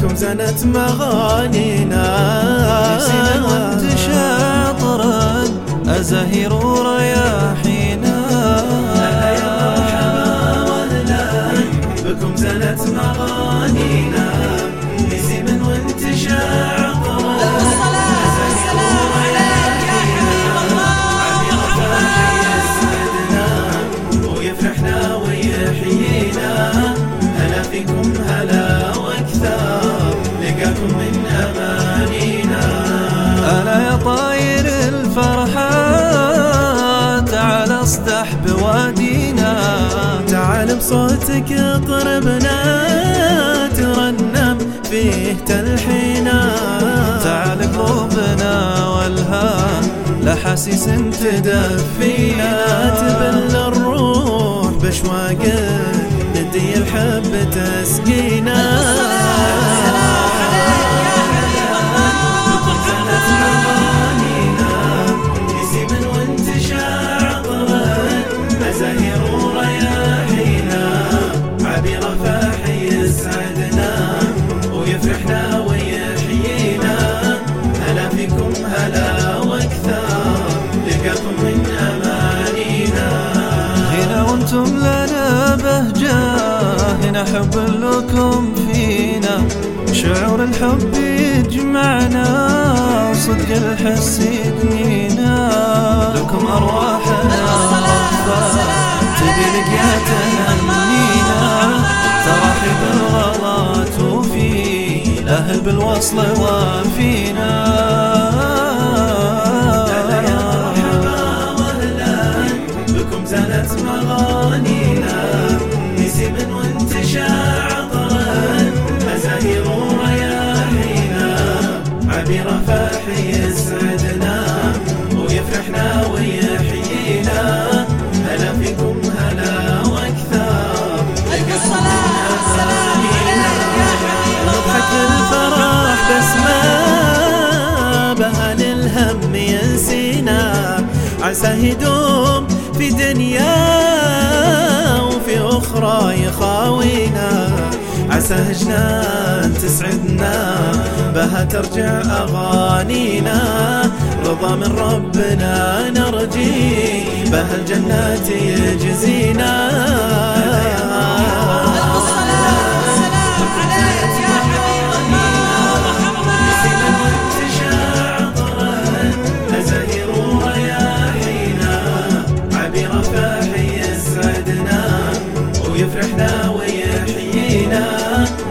بكم زنت مغانينا. نسينا وانتشى طرد أزاهير ورياحينا. يا مرحبا واهلا بكم زنت مغانينا. نسيما وانتشى طرد أزاهير ورياحينا. عبير فرحي يسعدنا ويفرحنا ويحيينا. هلا فيكم هلا واكثر لقاكم من امانينا. ألا يا طاير الفرحة تعال اصدح بوادينا. تعال بصوتك اطربنا ترنم فيه تلحينا. تعال قلوبنا والها لحاسيس تدفينا. تبل الروح بشواق ندي الحب تسقينا. أنتم لنا بهجة هنا حب لكم فينا. شعور الحب يجمعنا وصدق الحس يدنينا. لكم أرواحنا تبي لقياتنا منينا. ترحب الغلط وفي الأهل بالوصل وفينا. زنت مغانينا. نسيم وانتشى عطرا أزاهير ورياحينا. عبير فرحي يسعدنا ويفرحنا ويحيينا. هلا فيكم هلا واكثر نضحك الفرح بس ما بهان الهم ينسينا. عسى يدوم في دنيا وفي أخرى يخاوينا. عسى هجنان تسعدنا بها ترجع أغانينا. رضا من ربنا نرجي بها الجنات يجزينا. ويفرحنا ويحيينا.